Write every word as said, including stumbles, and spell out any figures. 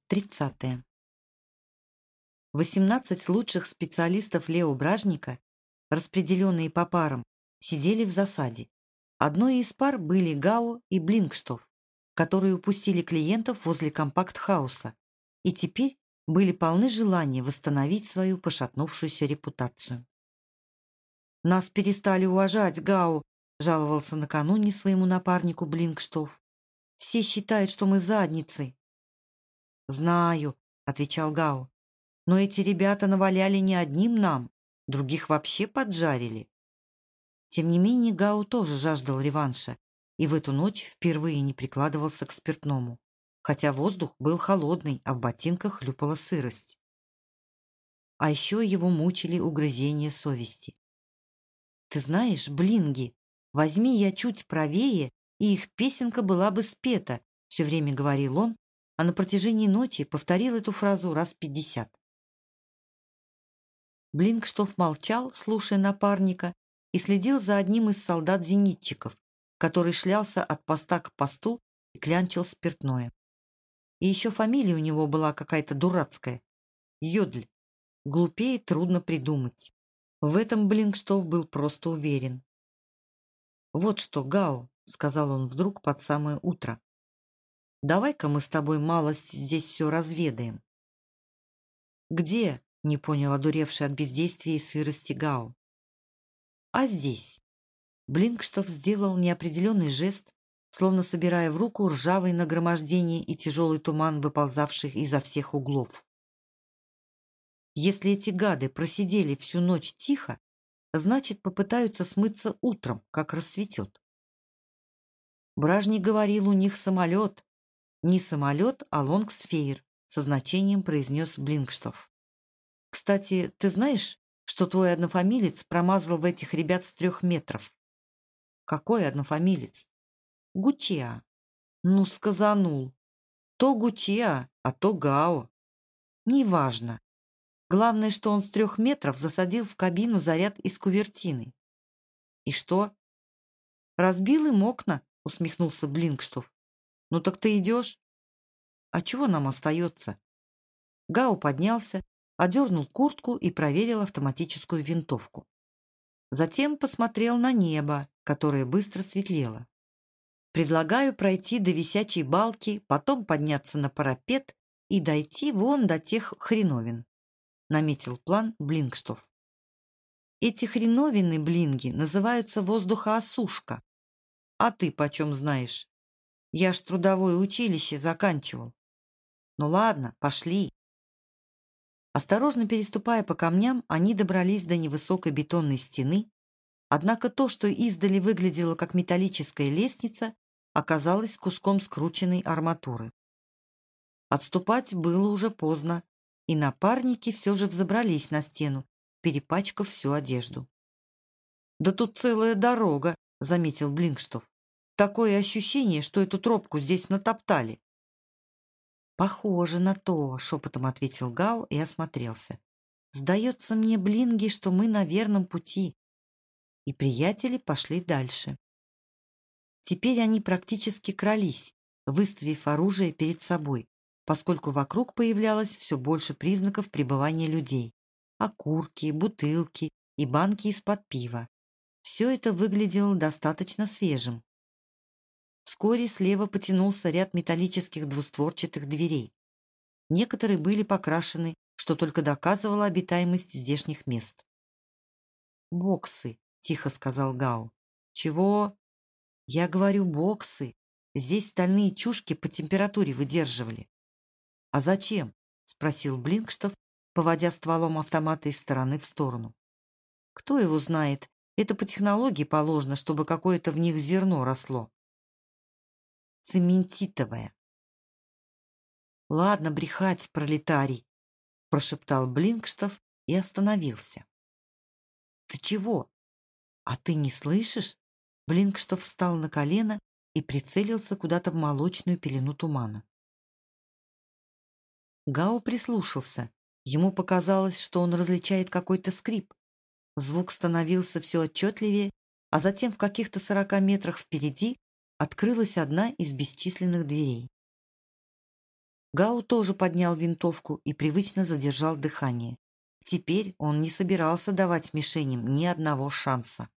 тридцатое. Восемнадцать лучших специалистов Лео Бражника, распределенные по парам, сидели в засаде. Одной из пар были Гао и Блинкштоф, которые упустили клиентов возле компакт-хауса и теперь были полны желания восстановить свою пошатнувшуюся репутацию. «Нас перестали уважать, Гао», — жаловался накануне своему напарнику Блинкштоф. «Все считают, что мы задницы». «Знаю», — отвечал Гао, «но эти ребята наваляли не одним нам, других вообще поджарили». Тем не менее, Гао тоже жаждал реванша и в эту ночь впервые не прикладывался к спиртному, хотя воздух был холодный, а в ботинках хлюпала сырость. А еще его мучили угрызения совести. «Ты знаешь, блинги, возьми я чуть правее, и их песенка была бы спета», все время говорил он, а на протяжении ночи повторил эту фразу раз пятьдесят. Блинкштоф молчал, слушая напарника, и следил за одним из солдат-зенитчиков, который шлялся от поста к посту и клянчил спиртное. И еще фамилия у него была какая-то дурацкая — Йодль. Глупее трудно придумать. В этом Блинкштоф был просто уверен. «Вот что, Гао», — сказал он вдруг под самое утро, «давай-ка мы с тобой малость здесь все разведаем». «Где?» — не понял одуревший от бездействия и сырости Гао. «А здесь». Блинкштоф сделал неопределенный жест, словно собирая в руку ржавые нагромождения и тяжелый туман, выползавших изо всех углов. «Если эти гады просидели всю ночь тихо, значит, попытаются смыться утром, как рассветет». Бражник говорил, у них самолет. Не самолет, а лонгсфейр, со значением произнес Блинкштоф. «Кстати, ты знаешь, что твой однофамилец промазал в этих ребят с трех метров?» «Какой однофамилец?» «Гучиа». «Ну, сказанул. То Гучиа, а то Гао». «Неважно. Главное, что он с трех метров засадил в кабину заряд из кувертины». «И что?» «Разбил им окна», — усмехнулся Блинкштоф. «Ну так ты идешь?» «А чего нам остается?» Гао поднялся, одернул куртку и проверил автоматическую винтовку. Затем посмотрел на небо, которое быстро светлело. «Предлагаю пройти до висячей балки, потом подняться на парапет и дойти вон до тех хреновин», — наметил план Блинкштоф. «Эти хреновины, блинги, называются воздухоосушка. А ты почем знаешь? Я ж трудовое училище заканчивал. Ну ладно, пошли». Осторожно переступая по камням, они добрались до невысокой бетонной стены, однако то, что издали выглядело как металлическая лестница, оказалось куском скрученной арматуры. Отступать было уже поздно, и напарники все же взобрались на стену, перепачкав всю одежду. «Да тут целая дорога», — заметил Блинкштоф. «Такое ощущение, что эту тропку здесь натоптали». «Похоже на то», — шепотом ответил Гао и осмотрелся. «Сдается мне, блинги, что мы на верном пути». И приятели пошли дальше. Теперь они практически крались, выставив оружие перед собой, поскольку вокруг появлялось все больше признаков пребывания людей. Окурки, бутылки и банки из-под пива. Все это выглядело достаточно свежим. Вскоре слева потянулся ряд металлических двустворчатых дверей. Некоторые были покрашены, что только доказывало обитаемость здешних мест. «Боксы», — тихо сказал Гао. «Чего?» «Я говорю, боксы. Здесь стальные чушки по температуре выдерживали». «А зачем?» — спросил Блинкштоф, поводя стволом автомата из стороны в сторону. «Кто его знает? Это по технологии положено, чтобы какое-то в них зерно росло». «Цементитовое». «Ладно брехать, пролетарий», — прошептал Блинкштоф и остановился. «Ты чего? А ты не слышишь?» Блинкштоф встал на колено и прицелился куда-то в молочную пелену тумана. Гао прислушался. Ему показалось, что он различает какой-то скрип. Звук становился все отчетливее, а затем в каких-то сорока метрах впереди открылась одна из бесчисленных дверей. Гао тоже поднял винтовку и привычно задержал дыхание. Теперь он не собирался давать мишеням ни одного шанса.